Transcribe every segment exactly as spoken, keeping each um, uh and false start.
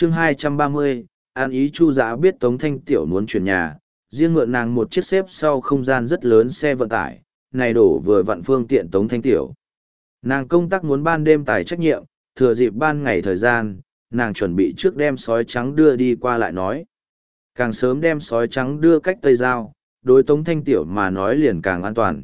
chương hai trăm ba mươi, An Ý Chu Dã biết Tống Thanh Tiểu muốn chuyển nhà, riêng mượn nàng một chiếc xếp sau không gian rất lớn xe vận tải, này đổ vừa vặn phương tiện Tống Thanh Tiểu. Nàng công tác muốn ban đêm tài trách nhiệm, thừa dịp ban ngày thời gian, nàng chuẩn bị trước đem sói trắng đưa đi qua lại nói. Càng sớm đem sói trắng đưa cách Tây Giao, đối Tống Thanh Tiểu mà nói liền càng an toàn.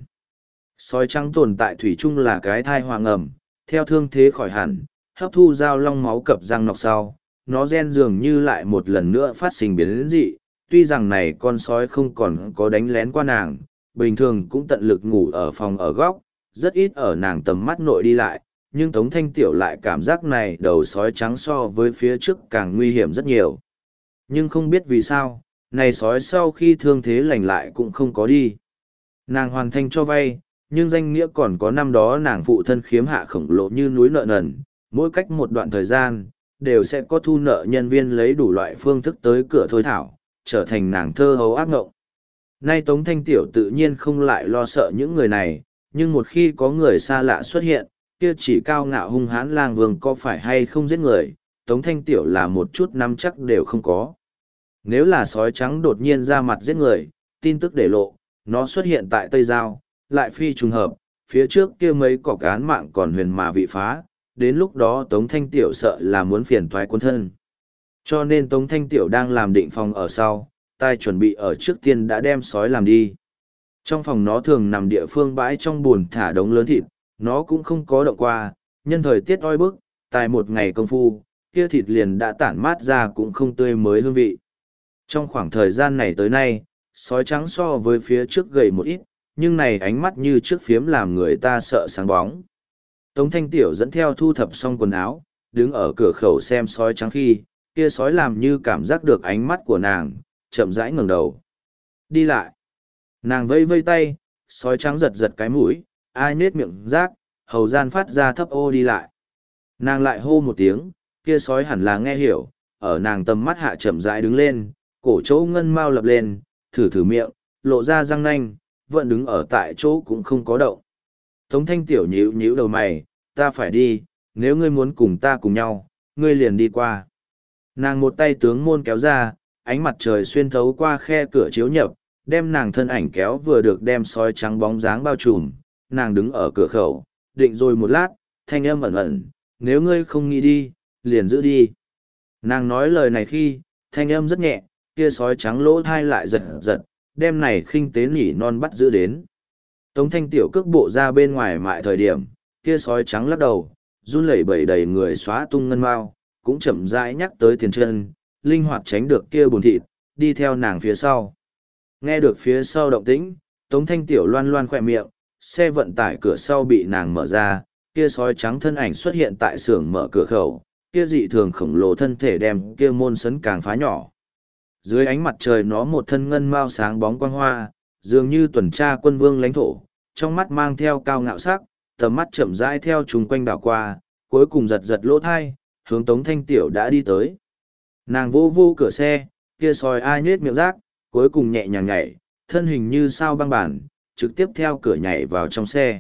Sói trắng tồn tại thủy chung là cái thai hoàng ẩm, theo thương thế khỏi hẳn, hấp thu dao long máu cập răng nọc sau, nó gen dường như lại một lần nữa phát sinh biến dị. Tuy rằng này con sói không còn có đánh lén qua nàng, bình thường cũng tận lực ngủ ở phòng ở góc, rất ít ở nàng tầm mắt nội đi lại, nhưng Tống Thanh Tiểu lại cảm giác này đầu sói trắng so với phía trước càng nguy hiểm rất nhiều. Nhưng không biết vì sao, này sói sau khi thương thế lành lại cũng không có đi. Nàng hoàn thành cho vay, nhưng danh nghĩa còn có năm đó nàng phụ thân khiếm hạ khổng lồ như núi nợ nần, mỗi cách một đoạn thời gian, đều sẽ có thu nợ nhân viên lấy đủ loại phương thức tới cửa thôi thảo, trở thành nàng thơ hấu ác ngộng. Nay Tống Thanh Tiểu tự nhiên không lại lo sợ những người này, nhưng một khi có người xa lạ xuất hiện, kia chỉ cao ngạo hung hãn lang vương có phải hay không giết người, Tống Thanh Tiểu là một chút nắm chắc đều không có. Nếu là sói trắng đột nhiên ra mặt giết người, tin tức để lộ, nó xuất hiện tại Tây Giao, lại phi trùng hợp, phía trước kia mấy cọc án mạng còn huyền mà vị phá, đến lúc đó Tống Thanh Tiểu sợ là muốn phiền toái quân thân. Cho nên Tống Thanh Tiểu đang làm định phòng ở sau, tai chuẩn bị ở trước tiên đã đem sói làm đi. Trong phòng nó thường nằm địa phương bãi trong buồn thả đống lớn thịt, nó cũng không có động qua, nhân thời tiết oi bức, tại một ngày công phu, kia thịt liền đã tản mát ra cũng không tươi mới hương vị. Trong khoảng thời gian này tới nay, sói trắng so với phía trước gầy một ít, nhưng này ánh mắt như trước phiếm làm người ta sợ sáng bóng. Tống Thanh Tiểu dẫn theo thu thập xong quần áo, đứng ở cửa khẩu xem sói trắng khi, kia sói làm như cảm giác được ánh mắt của nàng, chậm rãi ngẩng đầu. Đi lại. Nàng vây vây tay, sói trắng giật giật cái mũi, ai nết miệng rác, hầu gian phát ra thấp ô đi lại. Nàng lại hô một tiếng, kia sói hẳn là nghe hiểu, ở nàng tầm mắt hạ chậm rãi đứng lên, cổ chỗ ngân mau lập lên, thử thử miệng, lộ ra răng nanh, vẫn đứng ở tại chỗ cũng không có động. Tống Thanh Tiểu nhíu nhíu đầu mày, ta phải đi, nếu ngươi muốn cùng ta cùng nhau, ngươi liền đi qua. Nàng một tay tướng môn kéo ra, ánh mặt trời xuyên thấu qua khe cửa chiếu nhập, đem nàng thân ảnh kéo vừa được đem sói trắng bóng dáng bao trùm, nàng đứng ở cửa khẩu, định rồi một lát, thanh âm ẩn ẩn, nếu ngươi không nghĩ đi, liền giữ đi. Nàng nói lời này khi, thanh âm rất nhẹ, kia sói trắng lỗ thai lại giật giật, đem này khinh tế nỉ non bắt giữ đến. Tống Thanh Tiểu cước bộ ra bên ngoài mại thời điểm, kia sói trắng lắc đầu, run lẩy bẩy đầy người xóa tung ngân mau, cũng chậm rãi nhắc tới tiền chân, linh hoạt tránh được kia bùn thịt, đi theo nàng phía sau. Nghe được phía sau động tĩnh, Tống Thanh Tiểu loan loan khỏe miệng, xe vận tải cửa sau bị nàng mở ra, kia sói trắng thân ảnh xuất hiện tại xưởng mở cửa khẩu, kia dị thường khổng lồ thân thể đem kia môn sấn càng phá nhỏ. Dưới ánh mặt trời nó một thân ngân mau sáng bóng quang hoa, dường như tuần tra quân vương lãnh thổ, trong mắt mang theo cao ngạo sắc, tầm mắt chậm rãi theo chúng quanh đảo qua, cuối cùng giật giật lỗ thai, hướng Tống Thanh Tiểu đã đi tới. Nàng vô vô cửa xe, kia sói ai nhết miệng rác, cuối cùng nhẹ nhàng nhảy, thân hình như sao băng bản, trực tiếp theo cửa nhảy vào trong xe.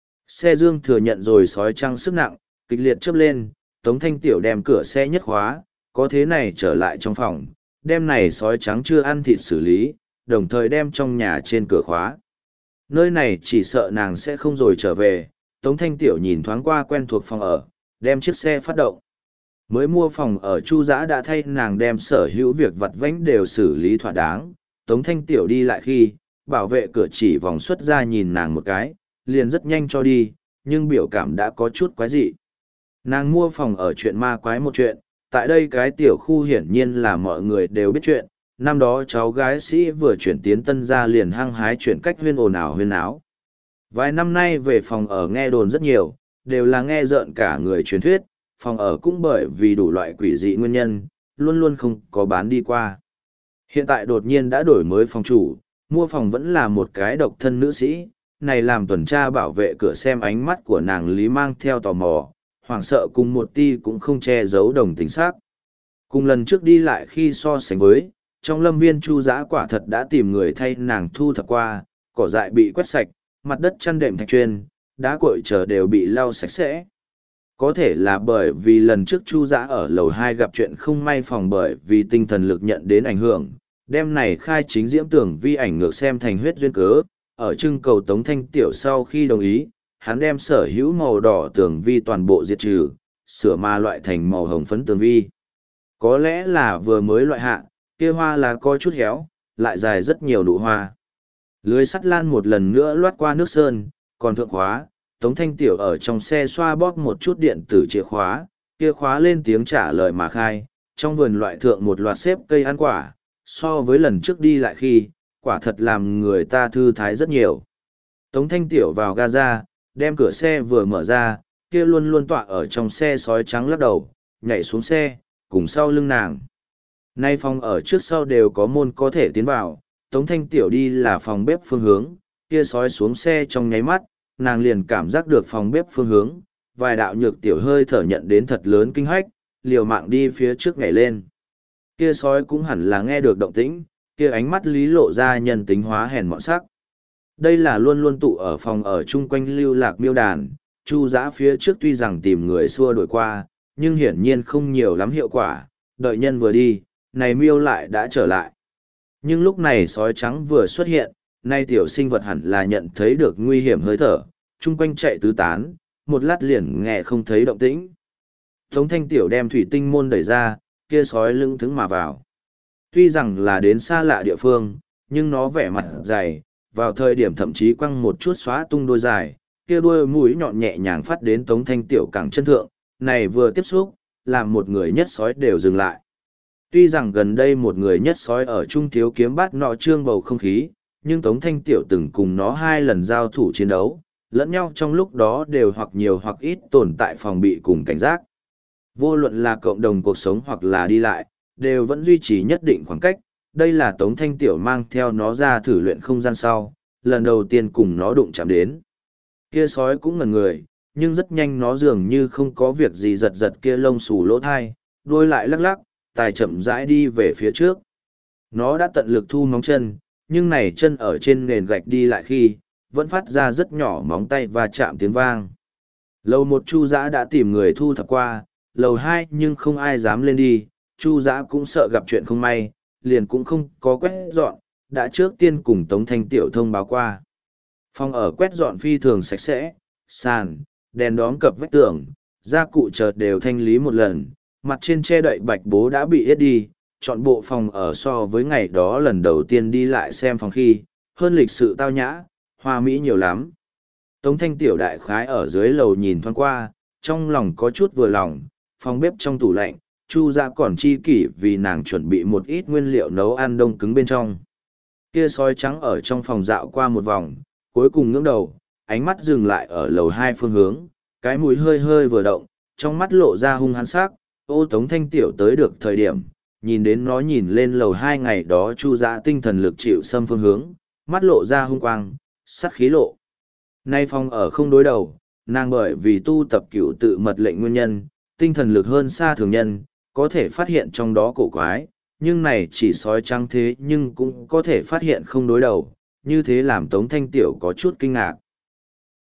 Xe dương thừa nhận rồi sói trăng sức nặng, kịch liệt chớp lên, Tống Thanh Tiểu đem cửa xe nhất khóa, có thế này trở lại trong phòng, đem này sói trắng chưa ăn thịt xử lý, đồng thời đem trong nhà trên cửa khóa. Nơi này chỉ sợ nàng sẽ không rồi trở về, Tống Thanh Tiểu nhìn thoáng qua quen thuộc phòng ở, đem chiếc xe phát động. Mới mua phòng ở Chu Giã đã thay nàng đem sở hữu việc vặt vãnh đều xử lý thỏa đáng, Tống Thanh Tiểu đi lại khi, bảo vệ cửa chỉ vòng xuất ra nhìn nàng một cái, liền rất nhanh cho đi, nhưng biểu cảm đã có chút quái dị. Nàng mua phòng ở chuyện ma quái một chuyện, tại đây cái tiểu khu hiển nhiên là mọi người đều biết chuyện, năm đó cháu gái sĩ vừa chuyển tiến tân gia liền hăng hái chuyển cách huyên ồn ào huyên áo. Vài năm nay về phòng ở nghe đồn rất nhiều, đều là nghe rợn cả người truyền thuyết, phòng ở cũng bởi vì đủ loại quỷ dị nguyên nhân, luôn luôn không có bán đi qua. Hiện tại đột nhiên đã đổi mới phòng chủ, mua phòng vẫn là một cái độc thân nữ sĩ, này làm tuần tra bảo vệ cửa xem ánh mắt của nàng Lý mang theo tò mò, hoảng sợ cùng một ti cũng không che giấu đồng tình sắc. Cùng lần trước đi lại khi so sánh với, trong lâm viên Chu Giã quả thật đã tìm người thay nàng thu thập qua, cỏ dại bị quét sạch, mặt đất chăn đệm thạch truyền, đá cội chờ đều bị lau sạch sẽ. Có thể là bởi vì lần trước Chu Dã ở lầu hai gặp chuyện không may phòng bởi vì tinh thần lực nhận đến ảnh hưởng, đêm này khai chính diễm tưởng vi ảnh ngược xem thành huyết duyên cớ, ở trưng cầu Tống Thanh Tiểu sau khi đồng ý, hắn đem sở hữu màu đỏ tường vi toàn bộ diệt trừ, sửa ma loại thành màu hồng phấn tường vi. Có lẽ là vừa mới loại hạ, kia hoa là có chút héo, lại dài rất nhiều nụ hoa. Lưới sắt lan một lần nữa loát qua nước sơn, còn thượng khóa, Tống Thanh Tiểu ở trong xe xoa bóp một chút điện tử chìa khóa, kia khóa lên tiếng trả lời mà khai, trong vườn loại thượng một loạt xếp cây ăn quả, so với lần trước đi lại khi, quả thật làm người ta thư thái rất nhiều. Tống Thanh Tiểu vào Gaza, đem cửa xe vừa mở ra, kia luôn luôn tọa ở trong xe sói trắng lắc đầu, nhảy xuống xe, cùng sau lưng nàng. Nay phòng ở trước sau đều có môn có thể tiến vào, Tống Thanh Tiểu đi là phòng bếp phương hướng, kia sói xuống xe trong nháy mắt, nàng liền cảm giác được phòng bếp phương hướng, vài đạo nhược tiểu hơi thở nhận đến thật lớn kinh hách, liều mạng đi phía trước nhảy lên. Kia sói cũng hẳn là nghe được động tĩnh, kia ánh mắt lý lộ ra nhân tính hóa hèn mọn sắc. Đây là luôn luôn tụ ở phòng ở chung quanh lưu lạc miêu đàn, Chu Dã phía trước tuy rằng tìm người xua đuổi qua, nhưng hiển nhiên không nhiều lắm hiệu quả, đợi nhân vừa đi, này miêu lại đã trở lại. Nhưng lúc này sói trắng vừa xuất hiện, nay tiểu sinh vật hẳn là nhận thấy được nguy hiểm hơi thở, chung quanh chạy tứ tán, một lát liền nghe không thấy động tĩnh. Tống Thanh Tiểu đem thủy tinh môn đẩy ra, kia sói lưng thứng mà vào. Tuy rằng là đến xa lạ địa phương, nhưng nó vẻ mặt dày, vào thời điểm thậm chí quăng một chút xóa tung đôi dài, kia đuôi mũi nhọn nhẹ nhàng phát đến Tống Thanh Tiểu cẳng chân thượng, này vừa tiếp xúc, làm một người nhất sói đều dừng lại. Tuy rằng gần đây một người nhất sói ở Trung Thiếu Kiếm Bát nọ trương bầu không khí, nhưng Tống Thanh Tiểu từng cùng nó hai lần giao thủ chiến đấu, lẫn nhau trong lúc đó đều hoặc nhiều hoặc ít tồn tại phòng bị cùng cảnh giác. Vô luận là cộng đồng cuộc sống hoặc là đi lại, đều vẫn duy trì nhất định khoảng cách, đây là Tống Thanh Tiểu mang theo nó ra thử luyện không gian sau, lần đầu tiên cùng nó đụng chạm đến. Kia sói cũng ngẩn người, nhưng rất nhanh nó dường như không có việc gì giật giật kia lông xù lỗ thai, đuôi lại lắc lắc, tài chậm rãi đi về phía trước. Nó đã tận lực thu móng chân, nhưng này chân ở trên nền gạch đi lại khi, vẫn phát ra rất nhỏ móng tay và chạm tiếng vang. Lầu một Chu Dã đã tìm người thu thập qua, lầu hai nhưng không ai dám lên đi, Chu Dã cũng sợ gặp chuyện không may, liền cũng không có quét dọn, đã trước tiên cùng Tống Thanh Tiểu thông báo qua. Phòng ở quét dọn phi thường sạch sẽ, sàn, đèn đóm cập vách tường, gia cụ chợt đều thanh lý một lần, mặt trên che đậy bạch bố đã bị ít đi, chọn bộ phòng ở so với ngày đó lần đầu tiên đi lại xem phòng khi, hơn lịch sự tao nhã, hoa mỹ nhiều lắm. Tống Thanh Tiểu đại khái ở dưới lầu nhìn thoáng qua, trong lòng có chút vừa lòng, phòng bếp trong tủ lạnh, Chu Dã còn chi kỷ vì nàng chuẩn bị một ít nguyên liệu nấu ăn đông cứng bên trong. Kia sói trắng ở trong phòng dạo qua một vòng, cuối cùng ngưỡng đầu, ánh mắt dừng lại ở lầu hai phương hướng, cái mũi hơi hơi vừa động, trong mắt lộ ra hung hãn sắc, ô Tống Thanh Tiểu tới được thời điểm, nhìn đến nó nhìn lên lầu hai ngày đó Chu Dã tinh thần lực chịu xâm phương hướng, mắt lộ ra hung quang, sắc khí lộ. Nay phòng ở không đối đầu, nàng bởi vì tu tập cửu tự mật lệnh nguyên nhân, tinh thần lực hơn xa thường nhân, có thể phát hiện trong đó cổ quái, nhưng này chỉ sói trắng thế nhưng cũng có thể phát hiện không đối đầu, như thế làm Tống Thanh Tiểu có chút kinh ngạc.